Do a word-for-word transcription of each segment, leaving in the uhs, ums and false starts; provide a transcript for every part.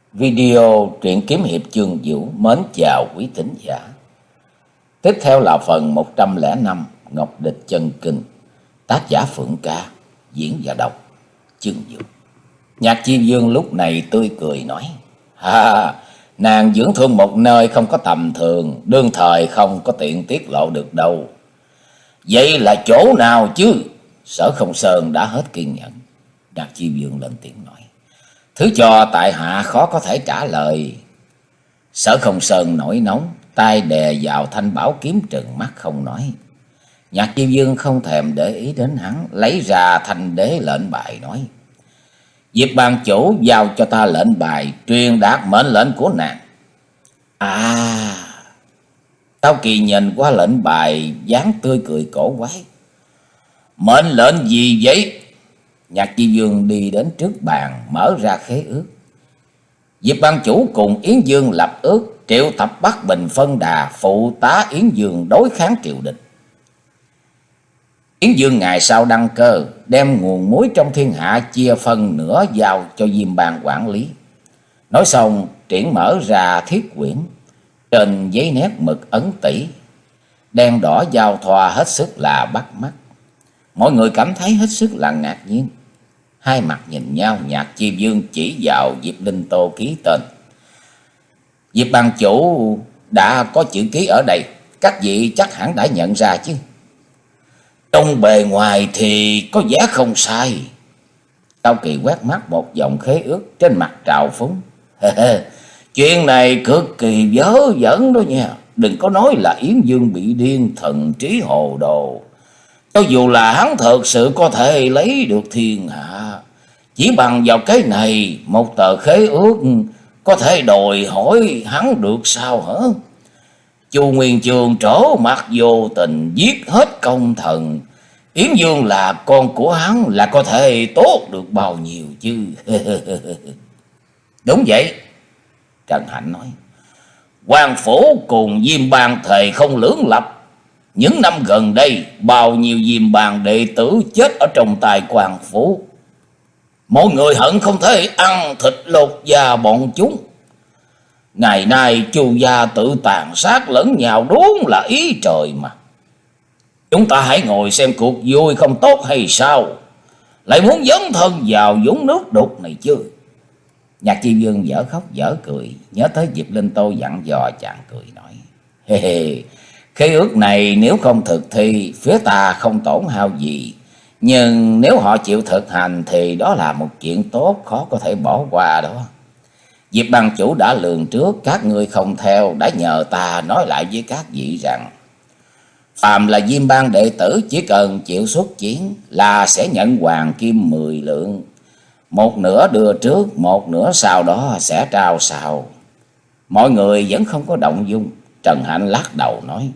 Video truyện kiếm hiệp chương vũ mến chào quý thính giả. Tiếp theo là phần một trăm lẻ năm Ngọc Địch Chân Kinh, tác giả Phượng Ca, diễn và đọc chương vũ. Nhạc Chi Dương lúc này tươi cười nói: Ha, nàng dưỡng thương một nơi không có tầm thường, đương thời không có tiện tiết lộ được đâu. Vậy là chỗ nào chứ? Sở Không Sơn đã hết kiên nhẫn. Nhạc Chi Dương lên tiếng nói: Thứ cho tại hạ khó có thể trả lời. Sở Không Sơn nổi nóng, tay đè vào thanh bảo kiếm trừng mắt không nói. Nhạc Chi Dương không thèm để ý đến hắn, lấy ra thanh đế lệnh bài nói: Diệp ban chủ giao cho ta lệnh bài, truyền đạt mệnh lệnh của nàng. À, Tao Kỳ nhìn qua lệnh bài, dáng tươi cười cổ quái. Mệnh lệnh gì vậy? Nhạc Chi Dương đi đến trước bàn, mở ra khế ước. Diệp ban chủ cùng Yến Dương lập ước, triệu tập Bắc Bình phân đà, phụ tá Yến Dương đối kháng triều đình. Yến Dương ngày sau đăng cơ, đem nguồn muối trong thiên hạ chia phân nửa giao cho Diêm Bang quản lý. Nói xong, triển mở ra thiết quyển, trên giấy nét mực ấn tỉ, đen đỏ giao thoa hết sức là bắt mắt. Mọi người cảm thấy hết sức là ngạc nhiên. Hai mặt nhìn nhau, Nhạc Chi Dương chỉ vào Diệp Linh Tô ký tên. Diệp ban chủ đã có chữ ký ở đây, các vị chắc hẳn đã nhận ra chứ? Trong bề ngoài thì có vẻ không sai. Cao Kỳ quét mắt một dòng khế ước, trên mặt trào phúng. Chuyện này cực kỳ vớ vẩn đó nha. Đừng có nói là Yến Dương bị điên, thần trí hồ đồ. Cho dù là hắn thật sự có thể lấy được thiên hạ, chỉ bằng vào cái này, một tờ khế ước có thể đòi hỏi hắn được sao hả? Chu Nguyên Chương trổ mặt vô tình giết hết công thần, Yến Dương là con của hắn, là có thể tốt được bao nhiêu chứ? Đúng vậy, Trần Hạnh nói. Hoàng phủ cùng Diêm Bang thề không lưỡng lập. Những năm gần đây, bao nhiêu Diêm Bang đệ tử chết ở trong tay Hoàng phủ. Mọi người hận không thể ăn thịt lột da bọn chúng. Ngày nay Chu gia tự tàn sát lẫn nhau, đúng là ý trời mà. Chúng ta hãy ngồi xem cuộc vui không tốt hay sao? Lại muốn dấn thân vào vũng nước đục này chứ? Nhạc Chi Dương dở khóc dở cười, nhớ tới Diệp Linh Tô dặn dò, chàng cười nói: Hê hê, khế ước này nếu không thực thi, phía ta không tổn hao gì. Nhưng nếu họ chịu thực hành thì đó là một chuyện tốt, khó có thể bỏ qua đó. Diệp ban chủ đã lường trước các ngươi không theo, đã nhờ ta nói lại với các vị rằng, phàm là Diêm Bang đệ tử chỉ cần chịu xuất chiến là sẽ nhận hoàng kim mười lượng. Một nửa đưa trước, một nửa sau đó sẽ trao sau. Mọi người vẫn không có động dung. Trần Hạnh lắc đầu nói: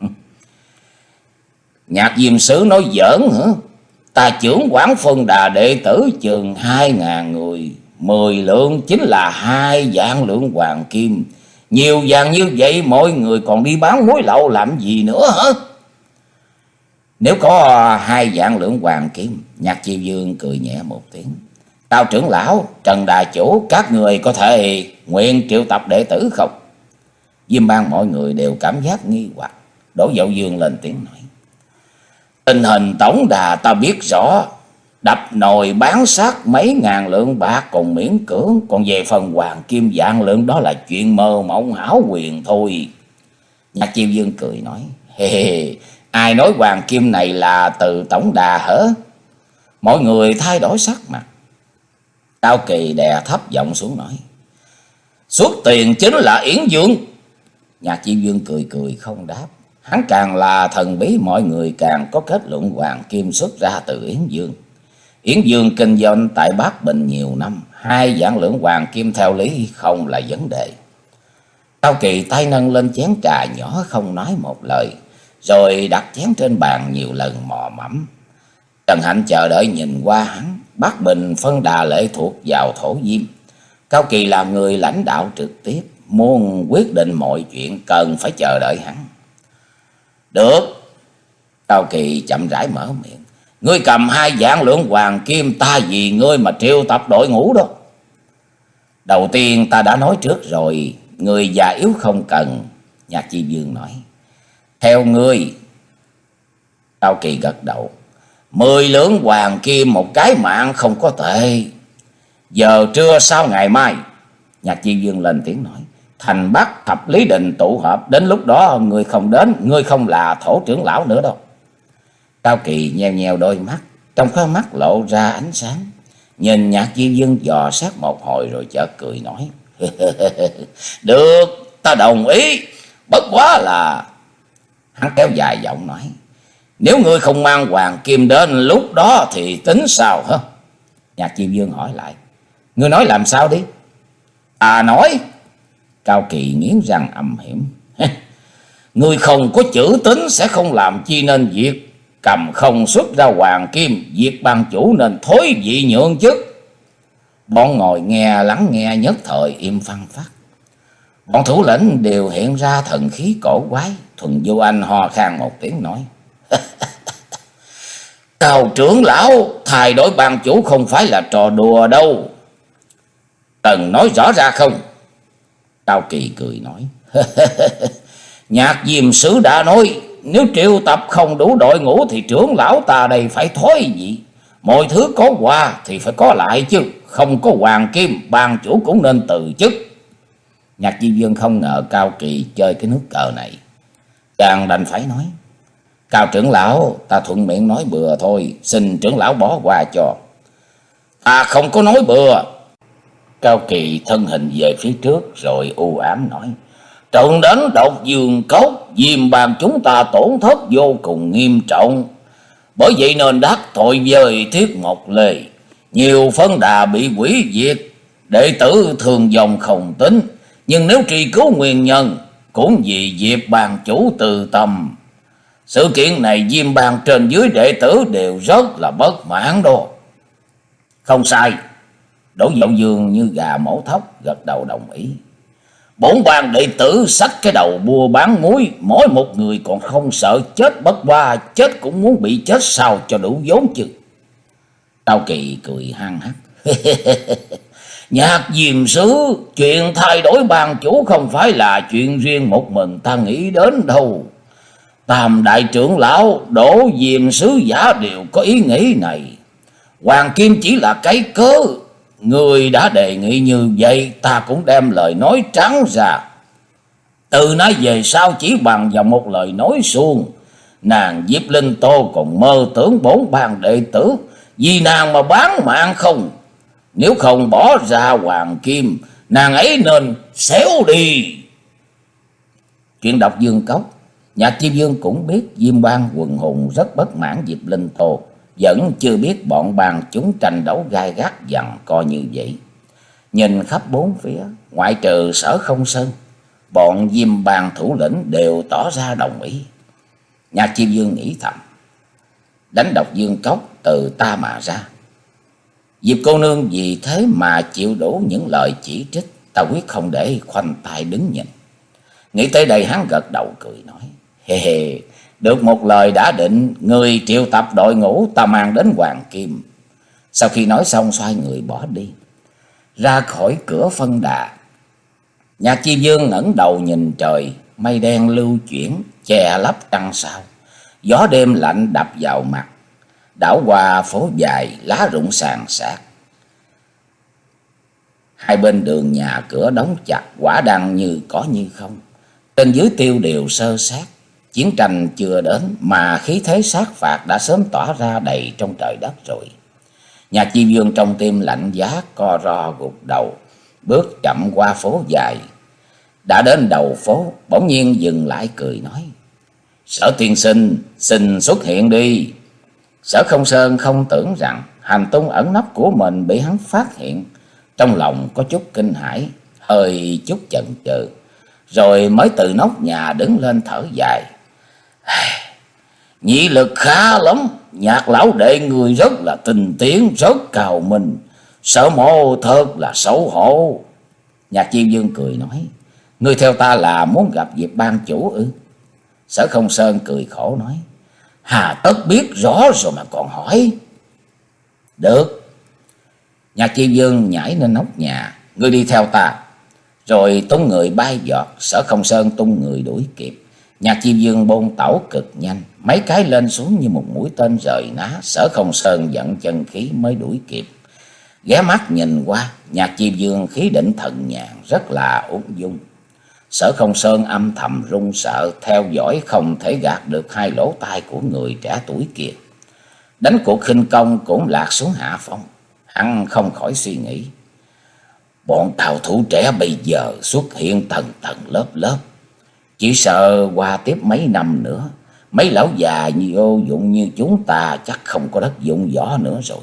Nhạc Diêm Sứ nói giỡn hả? Ta trưởng quản phân đà đệ tử chừng hai ngàn người, mười lượng chính là hai vạn lượng hoàng kim. Nhiều vàng như vậy mọi người còn đi bán muối lậu làm gì nữa hả? Nếu có hai vạn lượng hoàng kim, Nhạc Chi Dương cười nhẹ một tiếng. Tao trưởng lão, Trần Đà Chủ, các người có thể nguyện triệu tập đệ tử không? Diêm Bang mọi người đều cảm giác nghi hoặc. Đỗ Dậu Dương lên tiếng nói: Tình hình tổng đà ta biết rõ, đập nồi bán xác mấy ngàn lượng bạc còn miễn cưỡng, còn về phần hoàng kim vạn lượng đó là chuyện mơ mộng hão huyền thôi. Nhạc Chiêu Dương cười nói: Hê hê, ai nói hoàng kim này là từ tổng đà hả? Mọi người thay đổi sắc mặt. Cao Kỳ đè thấp giọng xuống nói: Xuất tiền chính là Yến Dương. Nhạc Chiêu Dương cười cười không đáp. Hắn càng là thần bí, mọi người càng có kết luận hoàng kim xuất ra từ Yến Dương. Yến Dương kinh doanh tại Bắc Bình nhiều năm, hai vạn lượng hoàng kim theo lý không là vấn đề. Cao Kỳ tay nâng lên chén trà nhỏ không nói một lời, rồi đặt chén trên bàn nhiều lần mò mẫm. Trần Hạnh chờ đợi nhìn qua hắn. Bắc Bình phân đà lệ thuộc vào Thổ Diêm. Cao Kỳ làm người lãnh đạo trực tiếp, muốn quyết định mọi chuyện cần phải chờ đợi hắn. Được. Cao Kỳ chậm rãi mở miệng. Ngươi cầm hai vạn lượng hoàng kim, ta vì ngươi mà triệu tập đội ngũ đó. Đầu tiên ta đã nói trước rồi, người già yếu không cần. Nhạc Chi Dương nói. Theo ngươi. Cao Kỳ gật đầu. Mười lượng hoàng kim một cái mạng không có tệ. Giờ trưa sau ngày mai. Nhạc Chi Dương lên tiếng nói. Thành Bắc Thập Lý Đình tụ họp. Đến lúc đó ngươi không đến, ngươi không là thổ trưởng lão nữa đâu. Cao Kỳ nheo nheo đôi mắt, trong khóe mắt lộ ra ánh sáng. Nhìn Nhạc Chi Dương dò xét một hồi rồi chợt cười nói. Được, ta đồng ý. Bất quá là... Hắn kéo dài giọng nói. Nếu ngươi không mang hoàng kim đến lúc đó thì tính sao hả? Nhạc Chi Dương hỏi lại. Ngươi nói làm sao đi? À nói. Cao Kỳ nghiến răng âm hiểm. Ngươi không có chữ tính sẽ không làm chi nên việc. Cầm không xuất ra hoàng kim, việc ban chủ nên thối vị nhượng chức. Bọn ngồi nghe lắng nghe nhất thời im phăng phát. Bọn thủ lĩnh đều hiện ra thần khí cổ quái. Thuần Vô Anh ho khan một tiếng nói. Cao trưởng lão, thay đổi ban chủ không phải là trò đùa đâu. Cần nói rõ ra không? Cao Kỳ cười nói. Nhạc Diêm Sứ đã nói, nếu triệu tập không đủ đội ngũ thì trưởng lão ta đây phải thối vị. Mọi thứ có qua thì phải có lại chứ. Không có hoàng kim, ban chủ cũng nên từ chức. Nhạc Diêm Dương không ngờ Cao Kỳ chơi cái nước cờ này. Chàng đành phải nói. Cao trưởng lão, ta thuận miệng nói bừa thôi, xin trưởng lão bỏ qua cho. À không có nói bừa. Cao Kỳ thân hình về phía trước rồi u ám nói. Trận đánh Độc Dương Cốc, Diêm Bang chúng ta tổn thất vô cùng nghiêm trọng. Bởi vậy nên đắc tội với Thiết Ngọc Lê. Nhiều phân đà bị hủy diệt, đệ tử thường dòng không tính. Nhưng nếu truy cứu nguyên nhân, cũng vì Diệp Bang chủ từ tâm. Sự kiện này Diêm Bang trên dưới đệ tử đều rất là bất mãn đó. Không sai. Đỗ Dậu Dương như gà mổ thóc gật đầu đồng ý. Bốn bang đệ tử xách cái đầu bua bán muối, mỗi một người còn không sợ chết bất qua, chết cũng muốn bị chết sao cho đủ vốn chứ. Cao Kỳ cười hăng hắc. Nhạc Diêm Sứ, chuyện thay đổi ban chủ không phải là chuyện riêng một mình ta nghĩ đến đâu. Tam đại trưởng lão, Đỗ Diêm Sứ giả đều có ý nghĩ này. Hoàng kim chỉ là cái cớ. Người đã đề nghị như vậy, ta cũng đem lời nói trắng ra. Từ nay về sau chỉ bằng vào một lời nói suông. Nàng Diệp Linh Tô còn mơ tưởng bốn bang đệ tử vì nàng mà bán mạng không? Nếu không bỏ ra hoàng kim, nàng ấy nên xéo đi. Chuyện Độc Dương Cốc, Nhạc Chi Dương cũng biết Diêm Bang quần hùng rất bất mãn Diệp Linh Tô. Vẫn chưa biết bọn bang chúng tranh đấu gai gắt giằng co như vậy. Nhìn khắp bốn phía, ngoại trừ Sở Không Sơn, bọn Diêm Bang thủ lĩnh đều tỏ ra đồng ý. Nhạc Chi Dương nghĩ thầm. Đánh Độc Dương Cốc từ ta mà ra. Diệp cô nương vì thế mà chịu đủ những lời chỉ trích. Ta quyết không để khoanh tay đứng nhìn. Nghĩ tới đây hắn gật đầu cười nói. Hề hề, được một lời đã định, người triệu tập đội ngũ ta mang đến Hoàng Kim. Sau khi nói xong xoay người bỏ đi. Ra khỏi cửa phân đà. Nhạc Chi Dương ngẩng đầu nhìn trời. Mây đen lưu chuyển, che lấp trăng sao. Gió đêm lạnh đập vào mặt. Đảo qua phố dài, lá rụng sàn sạt. Hai bên đường nhà cửa đóng chặt, quả đăng như có như không. Trên dưới tiêu điều sơ sát. Chiến tranh chưa đến mà khí thế sát phạt đã sớm tỏa ra đầy trong trời đất rồi. Nhạc Chi Dương trong tim lạnh giá co ro gục đầu, bước chậm qua phố dài. Đã đến đầu phố, bỗng nhiên dừng lại cười nói. Sở tiên sinh, xin xuất hiện đi. Sở Không Sơn không tưởng rằng hành tung ẩn nấp của mình bị hắn phát hiện. Trong lòng có chút kinh hãi, hơi chút chần chừ, rồi mới từ nóc nhà đứng lên thở dài. Nhị lực khá lắm, Nhạc lão đệ người rất là tinh tiến, rất cao minh. Sở mộ thật là xấu hổ. Nhạc Chi Dương cười nói. Ngươi theo ta là muốn gặp Diệp ban chủ ư? Sở Không Sơn cười khổ nói. Hà tất biết rõ rồi mà còn hỏi. Được. Nhạc Chi Dương nhảy lên nóc nhà, ngươi đi theo ta. Rồi tung người bay giọt. Sở Không Sơn tung người đuổi kịp. Nhạc Chi Dương bôn tẩu cực nhanh, mấy cái lên xuống như một mũi tên rời ná. Sở Không Sơn giận chân khí mới đuổi kịp. Ghé mắt nhìn qua, Nhạc Chi Dương khí định thần nhàn, rất là ung dung. Sở Không Sơn âm thầm run sợ, theo dõi không thể gạt được hai lỗ tai của người trẻ tuổi kia. Đánh cuộc khinh công cũng lạc xuống hạ phong. Hắn không khỏi suy nghĩ, bọn cao thủ trẻ bây giờ xuất hiện tầng tầng lớp lớp, chỉ sợ qua tiếp mấy năm nữa, mấy lão già vô dụng như chúng ta chắc không có đất dụng võ nữa rồi.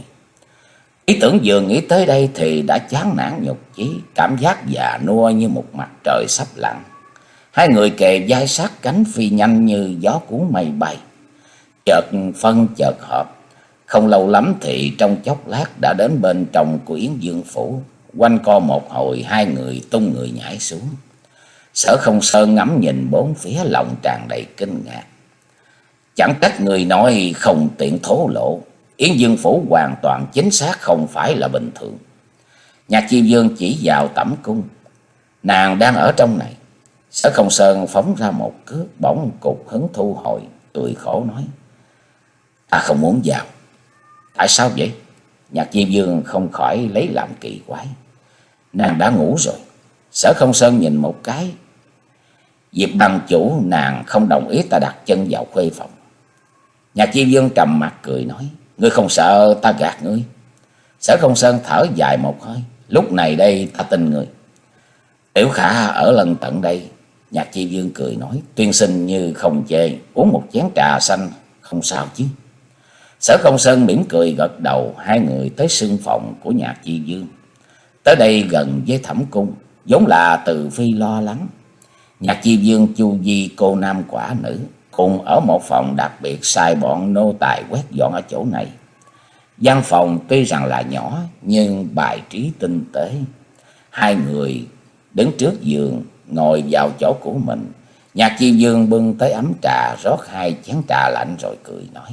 Ý tưởng vừa nghĩ tới đây thì đã chán nản nhục chí, cảm giác già nua như một mặt trời sắp lặn. Hai người kề vai sát cánh phi nhanh như gió cuốn mây bay, chợt phân chợt hợp. Không lâu lắm thì trong chốc lát đã đến bên trong của Yến Dương phủ. Quanh co một hồi, hai người tung người nhảy xuống. Sở Không Sơn ngắm nhìn bốn phía, lòng tràn đầy kinh ngạc. Chẳng trách người nói không tiện thổ lộ, Yến Dương phủ hoàn toàn chính xác không phải là bình thường. Nhạc Chi Dương chỉ vào tẩm cung, nàng đang ở trong này. Sở Không Sơn phóng ra một cước, bỗng cục hứng thu hồi, cười khổ nói, ta không muốn vào. Tại sao vậy? Nhạc Chi Dương không khỏi lấy làm kỳ quái. Nàng đã ngủ rồi. Sở Không Sơn nhìn một cái. Diệp Bang chủ nàng không đồng ý ta đặt chân vào khuê phòng. Nhạc Chi Dương trầm mặt cười nói, ngươi không sợ ta gạt ngươi? Sở Không Sơn thở dài một hơi, lúc này đây ta tin ngươi. Tiểu Khả ở lần tận đây. Nhạc Chi Dương cười nói, tuyên sinh như không chê, uống một chén trà xanh không sao chứ. Sở Không Sơn mỉm cười gật đầu. Hai người tới sương phòng của Nhạc Chi Dương. Tới đây gần với thẩm cung, vốn là Từ Phi lo lắng. Nhạc Chi Dương chu di cô nam quả nữ, cùng ở một phòng đặc biệt sai bọn nô tài quét dọn ở chỗ này. Gian phòng tuy rằng là nhỏ nhưng bài trí tinh tế. Hai người đứng trước giường, ngồi vào chỗ của mình. Nhạc Chi Dương bưng tới ấm trà, rót hai chén trà lạnh rồi cười nói,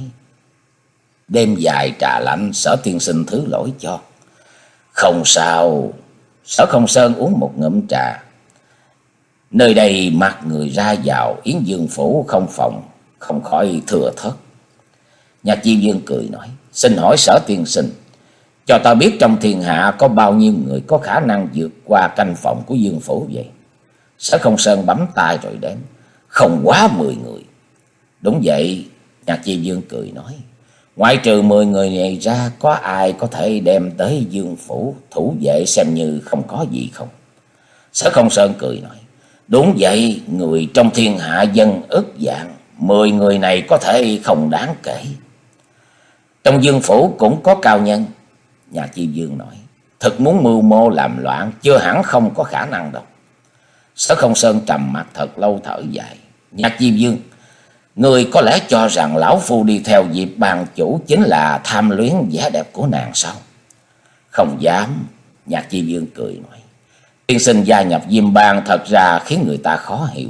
đêm dài trà lạnh, Sở tiên sinh thứ lỗi cho. Không sao. Sở Không Sơn uống một ngụm trà. Nơi đây mặt người ra vào, Yến Dương phủ không phòng, không khỏi thừa thớt. Nhạc Chi Dương cười nói, xin hỏi Sở tiên sinh, cho ta biết trong thiên hạ có bao nhiêu người có khả năng vượt qua canh phòng của Dương phủ vậy? Sở Không Sơn bấm tay rồi đếm, không quá mười người. Đúng vậy. Nhạc Chi Dương cười nói, ngoại trừ mười người này ra, có ai có thể đem tới Dương phủ thủ vệ xem như không có gì không? Sở Không Sơn cười nói, đúng vậy, người trong thiên hạ dân ức vạn, mười người này có thể không đáng kể. Trong Dương phủ cũng có cao nhân. Nhạc Chi Dương nói, thật muốn mưu mô làm loạn chưa hẳn không có khả năng đâu. Sở Không Sơn trầm mặt thật lâu thở dài. Nhạc Chi Dương, người có lẽ cho rằng lão phu đi theo Diệp Bang chủ chính là tham luyến vẻ đẹp của nàng sao? Không dám. Nhạc Chi Dương cười nói, tiên sinh gia nhập Diêm Bang thật ra khiến người ta khó hiểu.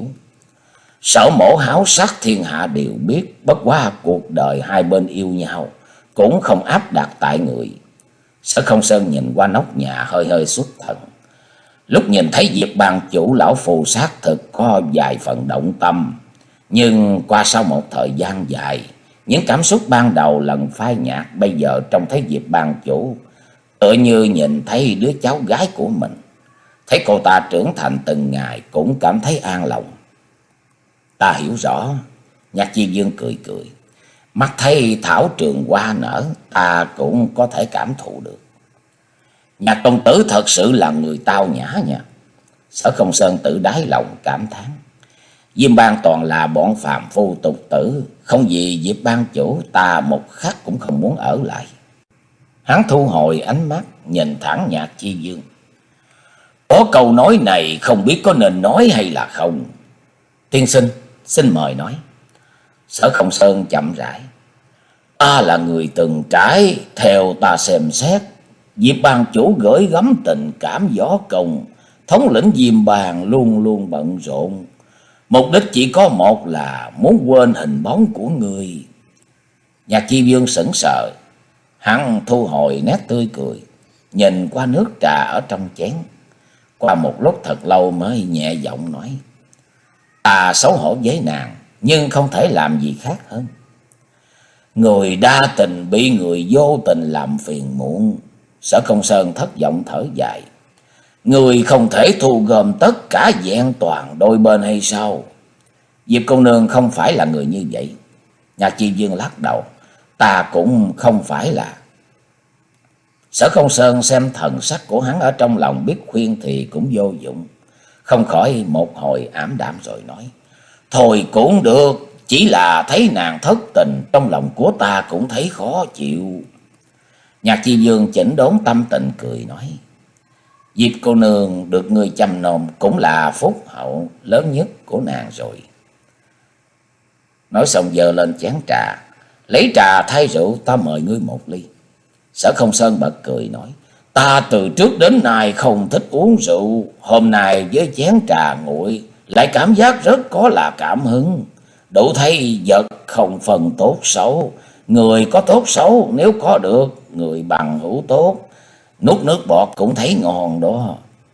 Sở mổ háo sắc thiên hạ đều biết, bất quá cuộc đời hai bên yêu nhau cũng không áp đặt tại người. Sở Không Sơn nhìn qua nóc nhà hơi hơi xuất thần. Lúc nhìn thấy Diệp Bang chủ, lão phù xác thực có vài phần động tâm. Nhưng qua sau một thời gian dài, những cảm xúc ban đầu lần phai nhạt, bây giờ trông thấy Diệp Bang chủ tựa như nhìn thấy đứa cháu gái của mình. Thấy cô ta trưởng thành từng ngày cũng cảm thấy an lòng. Ta hiểu rõ. Nhạc Chi Dương cười cười. Mắt thấy thảo trường hoa nở, ta cũng có thể cảm thụ được. Nhạc công tử thật sự là người tao nhã nha. Sở Không Sơn tự đáy lòng cảm thán. Diêm Bang toàn là bọn phàm phu tục tử, không vì Diệp Bang chủ ta một khắc cũng không muốn ở lại. Hắn thu hồi ánh mắt, nhìn thẳng Nhạc Chi Dương. Có câu nói này không biết có nên nói hay là không? Tiên sinh, xin mời nói. Sở Không Sơn chậm rãi. Ta là người từng trải, theo ta xem xét, Diệp Bang chủ gửi gắm tình cảm võ công, thống lĩnh Diêm Bang luôn luôn bận rộn. Mục đích chỉ có một là muốn quên hình bóng của người. Nhạc Chi Dương sững sờ. Hắn thu hồi nét tươi cười, nhìn qua nước trà ở trong chén. Qua một lúc thật lâu mới nhẹ giọng nói: Ta xấu hổ với nàng, nhưng không thể làm gì khác hơn. Người đa tình bị người vô tình làm phiền muộn. Sở Không Sơn thất vọng thở dài: Người không thể thu gom tất cả vẹn toàn đôi bên hay sao? Diệp cô nương không phải là người như vậy. Nhạc Chi Dương lắc đầu: Ta cũng không phải là. Sở Không Sơn xem thần sắc của hắn ở trong lòng biết khuyên thì cũng vô dụng, không khỏi một hồi ảm đạm rồi nói: Thôi cũng được, chỉ là thấy nàng thất tình, trong lòng của ta cũng thấy khó chịu. Nhạc Chi Dương chỉnh đốn tâm tình cười nói: Diệp cô nương được người chăm nom cũng là phúc hậu lớn nhất của nàng rồi. Nói xong giơ lên chén trà: Lấy trà thay rượu, ta mời ngươi một ly. Sở Không Sơn bật cười nói: Ta từ trước đến nay không thích uống rượu, hôm nay với chén trà nguội lại cảm giác rất có là cảm hứng. Đủ thấy vật không phần tốt xấu, người có tốt xấu, nếu có được người bằng hữu tốt, nuốt nước bọt cũng thấy ngon đó.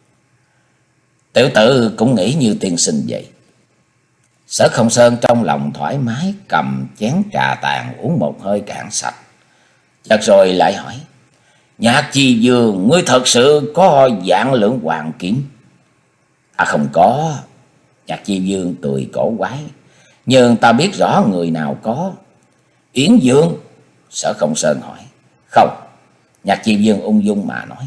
Tiểu tử cũng nghĩ như tiên sinh vậy. Sở Không Sơn trong lòng thoải mái, cầm chén trà tàn uống một hơi cạn sạch. Chợt rồi lại hỏi: Nhạc Chi Dương, ngươi thật sự có vạn lượng hoàng kiếm? Ta không có. Nhạc Chi Dương cười cổ quái: Nhưng ta biết rõ người nào có. Yến Dương? Sở Không Sơn hỏi. Không. Nhạc Chi Dương ung dung mà nói: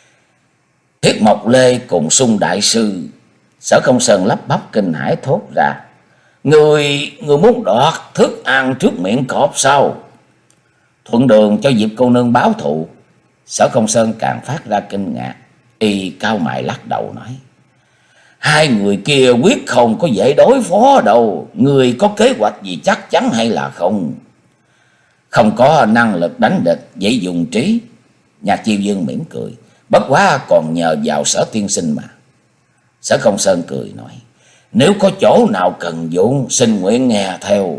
Thiết Mộc Lê cùng Sung đại sư. Sở Không Sơn lắp bắp kinh hãi thốt ra: Người, người muốn đoạt thức ăn trước miệng cọp sao? Thuận đường cho Diệp cô nương báo thù. Sở Không Sơn càng phát ra kinh ngạc, y cao mày lắc đầu nói: Hai người kia quyết không có dễ đối phó đâu. Người có kế hoạch gì chắc chắn hay là không? Không có năng lực đánh địch, dễ dùng trí. Nhạc Chi Dương mỉm cười: Bất quá còn nhờ vào Sở tiên sinh mà. Sở Không Sơn cười nói: Nếu có chỗ nào cần dụng, xin nguyện nghe theo.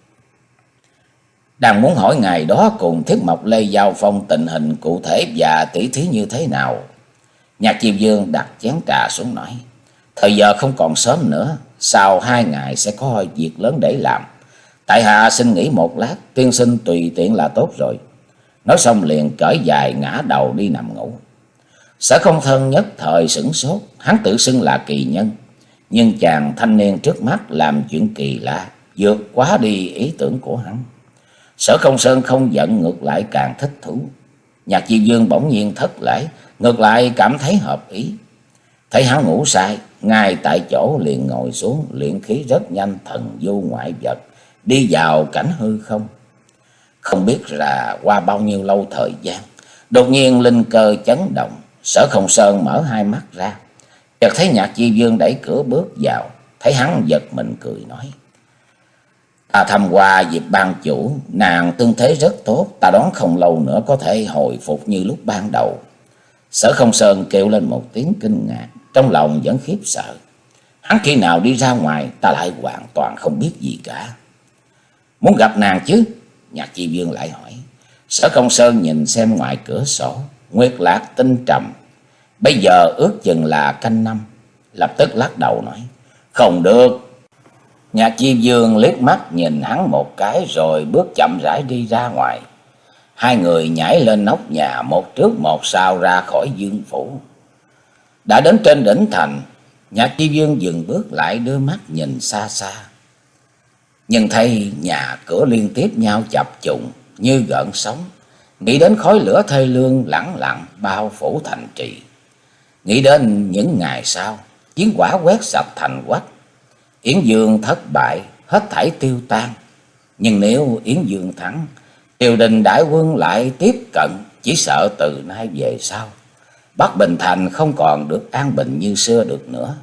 Đang muốn hỏi ngày đó cùng Thiết Mộc Lê giao phong tình hình cụ thể và tỉ thí như thế nào. Nhạc Chi Dương đặt chén trà xuống nói: Thời giờ không còn sớm nữa, sau hai ngày sẽ có việc lớn để làm. Tại hạ xin nghỉ một lát, tiên sinh tùy tiện là tốt rồi. Nói xong liền cởi dài ngã đầu đi nằm ngủ. Sở Không Thân nhất thời sửng sốt, hắn tự xưng là kỳ nhân, nhưng chàng thanh niên trước mắt làm chuyện kỳ lạ, vượt quá đi ý tưởng của hắn. Sở Không Sơn không giận, ngược lại càng thích thú. Nhạc Chi Dương bỗng nhiên thất lễ, ngược lại cảm thấy hợp ý. Thấy hắn ngủ say, ngay tại chỗ liền ngồi xuống, luyện khí rất nhanh, thần du ngoại vật, đi vào cảnh hư không. Không biết là qua bao nhiêu lâu thời gian, đột nhiên linh cơ chấn động. Sở Không Sơn mở hai mắt ra, chợt thấy Nhạc Chi Dương đẩy cửa bước vào. Thấy hắn giật mình cười nói: Ta thăm qua Diệp ban chủ, nàng tương thế rất tốt, ta đoán không lâu nữa có thể hồi phục như lúc ban đầu. Sở Không Sơn kêu lên một tiếng kinh ngạc, trong lòng vẫn khiếp sợ. Hắn khi nào đi ra ngoài, ta lại hoàn toàn không biết gì cả. Muốn gặp nàng chứ? Nhạc Chi Dương lại hỏi. Sở Không Sơn nhìn xem ngoài cửa sổ, nguyệt lạc tinh trầm. Bây giờ ước chừng là canh năm. Lập tức lắc đầu nói: Không được. Nhạc Chi Dương liếc mắt nhìn hắn một cái rồi bước chậm rãi đi ra ngoài. Hai người nhảy lên nóc nhà, một trước một sau ra khỏi Dương phủ. Đã đến trên đỉnh thành, Nhạc Chi Dương dừng bước lại, đưa mắt nhìn xa xa. Nhưng thấy nhà cửa liên tiếp nhau chập trùng như gợn sóng, nghĩ đến khói lửa thê lương lẳng lặng bao phủ thành trì. Nghĩ đến những ngày sau, chiến quả quét sạch thành quách, Yến Dương thất bại, hết thảy tiêu tan. Nhưng nếu Yến Dương thắng, triều đình đại quân lại tiếp cận, chỉ sợ từ nay về sau Bắc Bình Thành không còn được an bình như xưa được nữa.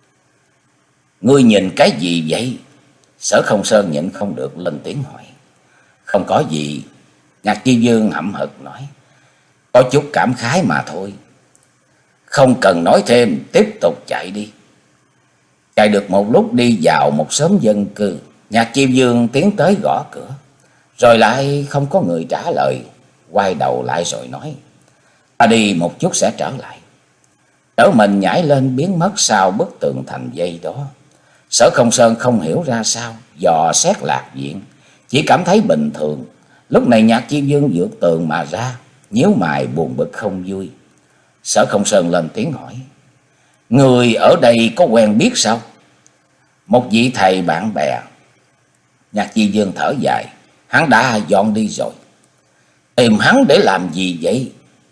Ngươi nhìn cái gì vậy? Sở Không Sơn nhịn không được lên tiếng hỏi. Không có gì. Nhạc Chi Dương hậm hực nói. Có chút cảm khái mà thôi. Không cần nói thêm, tiếp tục chạy đi. Chạy được một lúc đi vào một xóm dân cư, Nhạc Chi Dương tiến tới gõ cửa, rồi lại không có người trả lời. Quay đầu lại rồi nói: Ta đi một chút sẽ trở lại. trở mình nhảy lên biến mất sau bức tường thành dây đó. Sở Không Sơn không hiểu ra sao, dò xét lạc viện, chỉ cảm thấy bình thường. Lúc này Nhạc Chi Dương vượt tường mà ra, nhíu mày buồn bực không vui. Sở Không Sơn lên tiếng hỏi: người ở đây có quen biết sao? Một vị thầy bạn bè. Nhạc Chi Dương thở dài: hắn đã dọn đi rồi. Tìm hắn để làm gì vậy?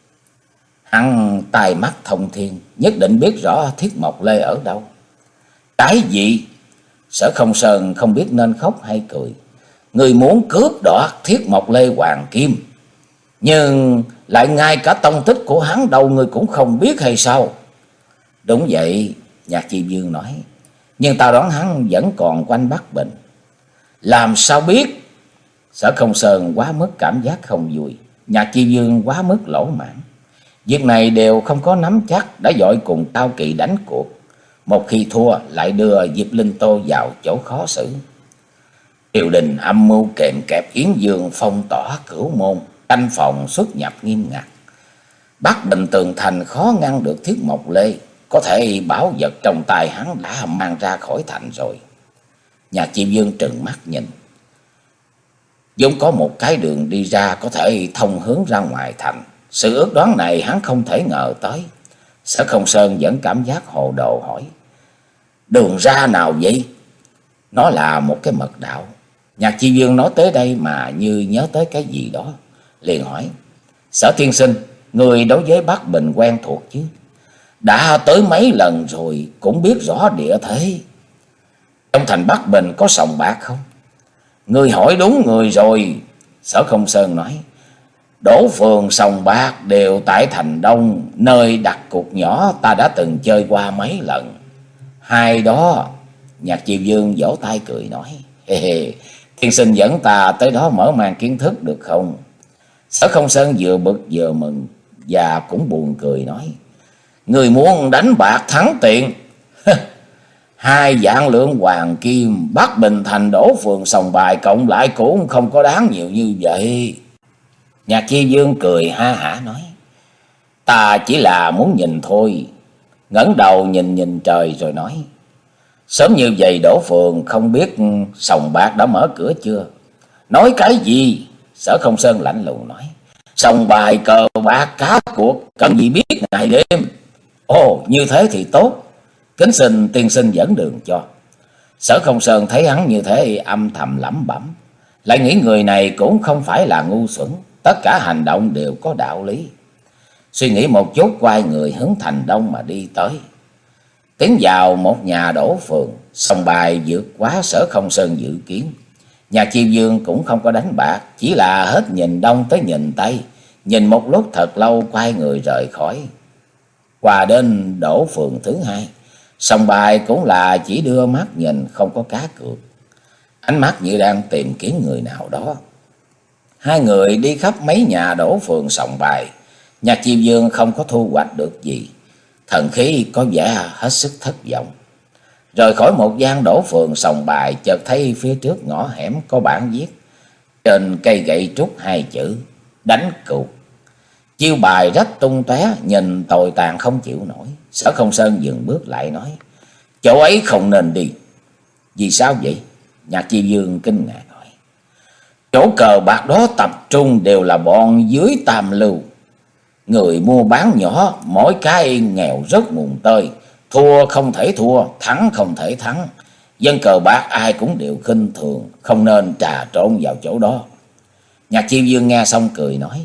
Hắn tai mắt thông thiên, nhất định biết rõ Thiết Mộc Lê ở đâu. Cái gì? Sở Không Sơn không biết nên khóc hay cười. Người muốn cướp đoạt Thiết Mộc Lê Hoàng Kim, nhưng lại ngay cả tông tích của hắn đâu người cũng không biết hay sao? Đúng vậy, Nhạc Chi Dương nói, nhưng ta đoán hắn vẫn còn quanh Bắc Bình. Làm sao biết? Sở Không Sơn quá mức cảm giác không vui, Nhạc Chi Dương quá mức lỗ mãn. Việc này đều không có nắm chắc, đã dội cùng Tao Kỳ đánh cuộc. Một khi thua lại đưa Diệp Linh Tô vào chỗ khó xử. Triều đình âm mưu kèm kẹp Yến Dương phong tỏa Cửu Môn, canh phòng xuất nhập nghiêm ngặt. Bắc Bình tường thành khó ngăn được Thiết Mộc Lê, có thể bảo vật trong tay hắn đã mang ra khỏi thành rồi. Nhạc Chi Dương trừng mắt nhìn. Vốn có một cái đường đi ra có thể thông hướng ra ngoài thành. Sự ước đoán này hắn không thể ngờ tới. Sở Không Sơn vẫn cảm giác hồ đồ hỏi: đường ra nào vậy? Nó là một cái mật đạo. Nhạc Chi Dương nói tới đây mà như nhớ tới cái gì đó, liền hỏi: Sở tiên sinh, người đối với Bắc Bình quen thuộc chứ? Đã tới mấy lần rồi, cũng biết rõ địa thế. Trong thành Bắc Bình có sòng bạc không? Người hỏi đúng người rồi, Sở Không Sơn nói. Đỗ phường sòng bạc đều tại thành Đông, nơi đặt cuộc nhỏ ta đã từng chơi qua mấy lần. Hai đó. Nhạc Chi Dương vỗ tay cười nói: Hê hê, tiên sinh dẫn ta tới đó mở màn kiến thức được không? Sở Không Sơn vừa bực vừa mừng và cũng buồn cười nói: người muốn đánh bạc thắng tiền? Hai vạn lượng hoàng kim, Bắc Bình thành Đỗ phường sòng bài cộng lại cũng không có đáng nhiều như vậy. Nhạc Chi Dương cười ha hả nói: ta chỉ là muốn nhìn thôi. Ngẩng đầu nhìn nhìn trời rồi nói: sớm như vậy Đỗ phường không biết sòng bạc đã mở cửa chưa? Nói cái gì? Sở Không Sơn lạnh lùng nói: sòng bài cờ bạc cá cuộc cần gì biết ngày đêm. Ồ, như thế thì tốt, kính xin tiên sinh dẫn đường cho. Sở Không Sơn thấy hắn như thế âm thầm lẩm bẩm, lại nghĩ người này cũng không phải là ngu xuẩn, tất cả hành động đều có đạo lý. Suy nghĩ một chút, quay người hướng thành Đông mà đi tới. Tiến vào một nhà Đỗ phường, sòng bài vượt quá Sở Không Sơn dự kiến. Nhà Chi Dương cũng không có đánh bạc, chỉ là hết nhìn đông tới nhìn tây, nhìn một lúc thật lâu quay người rời khỏi. Qua đến Đỗ phường thứ hai, sòng bài cũng là chỉ đưa mắt nhìn, không có cá cược, ánh mắt như đang tìm kiếm người nào đó. Hai người đi khắp mấy nhà Đỗ phường sòng bài, Nhạc Chi Dương không có thu hoạch được gì, thần khí có vẻ hết sức thất vọng. Rời khỏi một gian Đỗ phường sòng bài, chợt thấy phía trước ngõ hẻm có bảng viết trên cây gậy trúc hai chữ đánh cược. Chiêu bài rách tung tóe, nhìn tồi tàn không chịu nổi. Sở Không Sơn dừng bước lại nói: chỗ ấy không nên đi. Vì sao vậy? Nhạc Chi Dương kinh ngạc hỏi. Chỗ cờ bạc đó tập trung đều là bọn dưới tam lưu, người mua bán nhỏ, mỗi cái nghèo rất mùng tơi, thua không thể thua, thắng không thể thắng. Dân cờ bạc ai cũng đều khinh thường, không nên trà trộn vào chỗ đó. Nhạc Chi Dương nghe xong cười nói: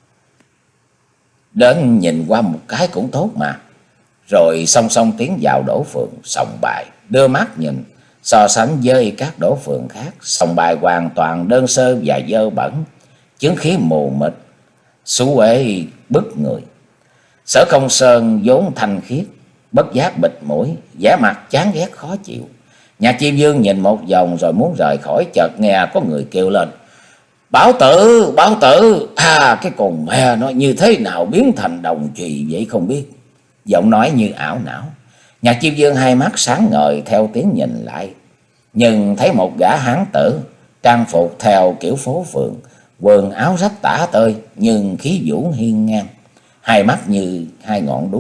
đến nhìn qua một cái cũng tốt mà. Rồi song song tiến vào Đỗ phường sòng bài, đưa mắt nhìn, so sánh với các Đỗ phường khác, sòng bài hoàn toàn đơn sơ và dơ bẩn, chứng khí mù mịt, xú uế bức người. Sở Không Sơn vốn thanh khiết, bất giác bịt mũi, vẻ mặt chán ghét khó chịu. Nhạc Chi Dương nhìn một vòng rồi muốn rời khỏi, chợt nghe có người kêu lên: Bảo Tử, Bảo Tử, à cái con mẹ nó như thế nào biến thành đồng trì vậy không biết. Giọng nói như ảo não. Nhạc Chi Dương hai mắt sáng ngời theo tiếng nhìn lại, nhưng thấy một gã hán tử trang phục theo kiểu phố phường, quần áo rách tả tơi nhưng khí vũ hiên ngang, hai mắt như hai ngọn đuốc,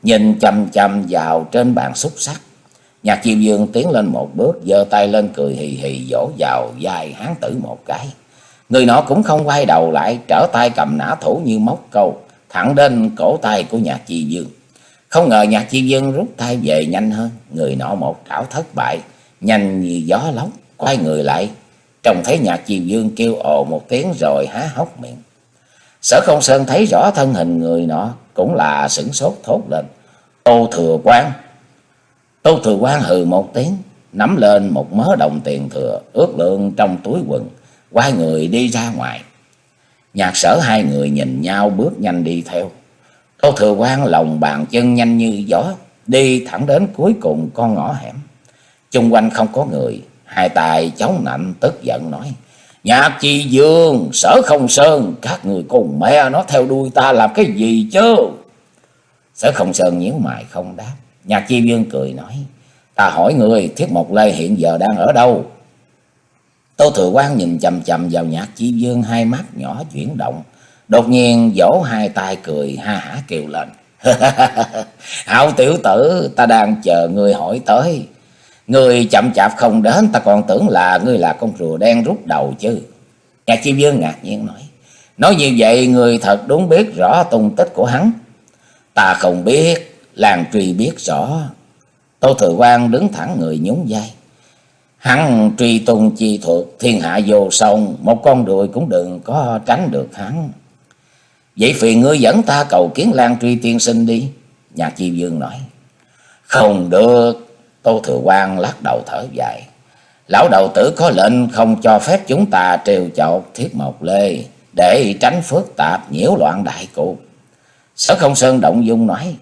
nhìn chằm chằm vào trên bàn xúc sắc. Nhạc Chiêu Dương tiến lên một bước, giơ tay lên cười hì hì vỗ vào vai hán tử một cái. Người nọ cũng không quay đầu lại, trở tay cầm nã thủ như móc câu, thẳng đến cổ tay của Nhạc Chiêu Dương. Không ngờ Nhạc Chiêu Dương rút tay về nhanh hơn, người nọ một trảo thất bại, nhanh như gió lốc, quay người lại, trông thấy Nhạc Chiêu Dương kêu ồ một tiếng rồi há hốc miệng. Sở Không Sơn thấy rõ thân hình người nọ, cũng là sửng sốt thốt lên: Tô Thừa Quan. Tô Thừa Quan hừ một tiếng, nắm lên một mớ đồng tiền thừa ước lượng trong túi quần, quay người đi ra ngoài. Nhạc Sở hai người nhìn nhau bước nhanh đi theo. Tô Thừa Quan lòng bàn chân nhanh như gió, đi thẳng đến cuối cùng con ngõ hẻm. Chung quanh không có người, hai tay chống nạnh tức giận nói: Nhạc Chiêu Dương, Sở Không Sơn, các người cùng mẹ nó theo đuôi ta làm cái gì chứ? Sở Không Sơn nhíu mày không đáp. Nhạc Chiêu Dương cười nói: Ta hỏi người, Thiết Mộc Lê hiện giờ đang ở đâu? Tô Thừa Quan nhìn chằm chằm vào Nhạc Chiêu Dương, hai mắt nhỏ chuyển động, đột nhiên vỗ hai tay cười ha hả kêu lên: Hảo tiểu tử, ta đang chờ ngươi hỏi tới. Ngươi chậm chạp không đến, ta còn tưởng là ngươi là con rùa đen rút đầu chứ. Nhạc Chiêu Dương ngạc nhiên nói: Nói như vậy ngươi thật đúng biết rõ tung tích của hắn. Ta không biết, Lan Truy biết rõ. Tô Thừa Quan đứng thẳng người nhún vai: Hắn truy tung chi thuật thiên hạ vô song, một con đùi cũng đừng có tránh được hắn. Vậy phiền ngươi dẫn ta cầu kiến Lan Truy tiên sinh đi. Nhạc Chiêu Dương nói: Không được. Tô Thừa Quan lắc đầu thở dài: Lão đầu tử có lệnh không cho phép chúng ta trêu chọc Thiết Mộc Lê, để tránh phức tạp nhiễu loạn đại cục. Sở Không Sơn động dung nói: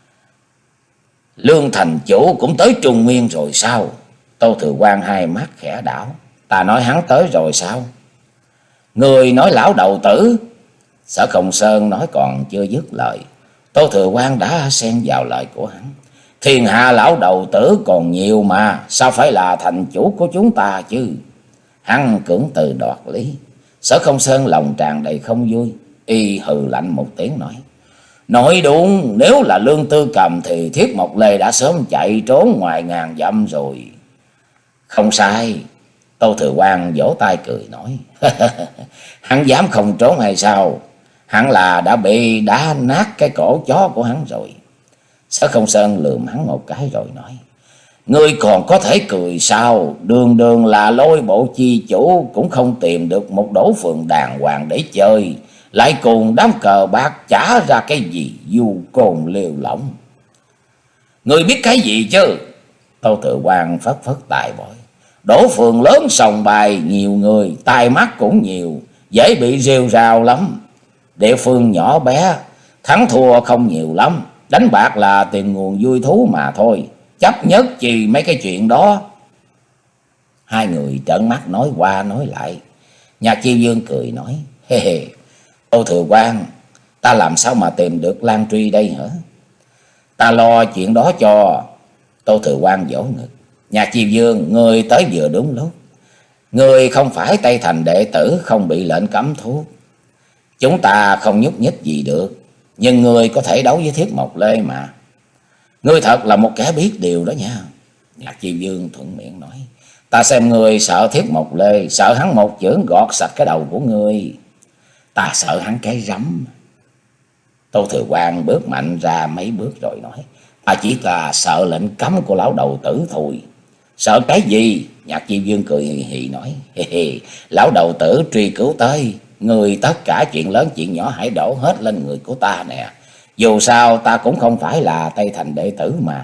Lương thành chủ cũng tới Trung Nguyên rồi sao? Tô Thừa Quan hai mắt khẽ đảo: Ta nói hắn tới rồi sao? Người nói lão đầu tử. Sở Không Sơn nói còn chưa dứt lời, Tô Thừa Quan đã xen vào lời của hắn: Thiên hạ lão đầu tử còn nhiều mà, sao phải là thành chủ của chúng ta chứ? Hắn cưỡng từ đoạt lý. Sở Không Sơn lòng tràn đầy không vui, y hừ lạnh một tiếng nói: Nói đúng, nếu là Lương Tư Cầm thì Thiết Mộc Lê đã sớm chạy trốn ngoài ngàn dặm rồi. Không sai. Tô Thừa Quan vỗ tay cười nói: Hắn dám không trốn hay sao? Hắn là đã bị đá nát cái cổ chó của hắn rồi. Sở Không Sơn lườm hắn một cái rồi nói: Ngươi còn có thể cười sao? Đường đường là Lôi Bộ chi chủ cũng không tìm được một đổ phường đàng hoàng để chơi, lại cùng đám cờ bạc trả ra cái gì du côn liều lỏng. Ngươi biết cái gì chứ? Tô Thừa Quan phất phất tài bội: Đổ phường lớn sòng bài nhiều người, tai mắt cũng nhiều, dễ bị rêu rao lắm. Địa phương nhỏ bé, thắng thua không nhiều lắm, đánh bạc là tìm nguồn vui thú mà thôi, chấp nhất chi mấy cái chuyện đó. Hai người trợn mắt nói qua nói lại. Nhạc Chiêu Dương cười nói: Hê hê, Tô Thừa Quan, ta làm sao mà tìm được Lan Truy đây hả? Ta lo chuyện đó cho. Tô Thừa Quan vỗ ngực: Nhạc Chiêu Dương, ngươi tới vừa đúng lúc. Ngươi không phải Tây Thành đệ tử, không bị lệnh cấm thuốc, chúng ta không nhúc nhích gì được. Nhưng ngươi có thể đấu với Thiết Mộc Lê mà. Ngươi thật là một kẻ biết điều đó nha. Nhạc Chiêu Dương thuận miệng nói: Ta xem ngươi sợ Thiết Mộc Lê, sợ hắn một chưởng gọt sạch cái đầu của ngươi. Ta sợ hắn cái rắm. Tô Thừa Quan bước mạnh ra mấy bước rồi nói: Ta chỉ là sợ lệnh cấm của lão đầu tử thôi. Sợ cái gì? Nhạc Chiêu Dương cười hì hì nói: Hê hê, lão đầu tử truy cứu tới, người tất cả chuyện lớn chuyện nhỏ hãy đổ hết lên người của ta nè. Dù sao ta cũng không phải là Tây Thành đệ tử mà.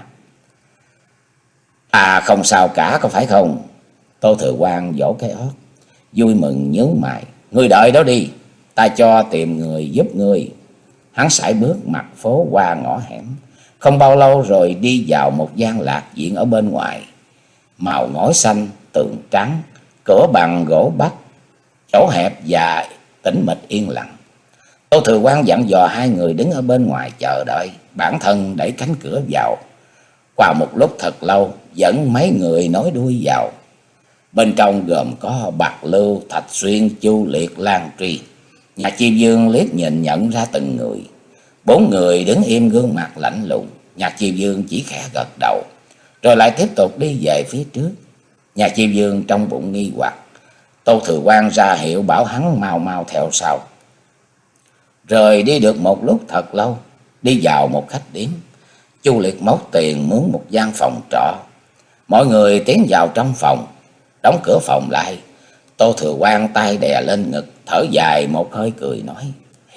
À không sao cả, có phải không? Tô Thừa Quan vỗ cái ót, vui mừng nhướng mày: Ngươi đợi đó đi, ta cho tìm người giúp ngươi. Hắn sải bước mặt phố qua ngõ hẻm, không bao lâu rồi đi vào một gian lạc viện ở bên ngoài. Màu ngói xanh, tường trắng, cửa bằng gỗ bách, chỗ hẹp và tĩnh mịch yên lặng. Tô Thừa Quan dặn dò hai người đứng ở bên ngoài chờ đợi, bản thân đẩy cánh cửa vào. Qua một lúc thật lâu, dẫn mấy người nối đuôi vào. Bên trong gồm có Bạc Lưu, Thạch Xuyên, Chu Liệt, Lan Truy. Nhạc Chiêu Dương liếc nhìn nhận ra từng người. Bốn người đứng im gương mặt lạnh lùng, Nhạc Chiêu Dương chỉ khẽ gật đầu, rồi lại tiếp tục đi về phía trước. Nhạc Chiêu Dương trong bụng nghi hoặc, Tô Thừa Quan ra hiệu bảo hắn mau mau theo sau. Rồi đi được một lúc thật lâu, đi vào một khách điếm. Chu Liệt móc tiền mướn một gian phòng trọ. Mọi người tiến vào trong phòng, đóng cửa phòng lại. Tô Thừa Quan tay đè lên ngực, thở dài một hơi cười nói: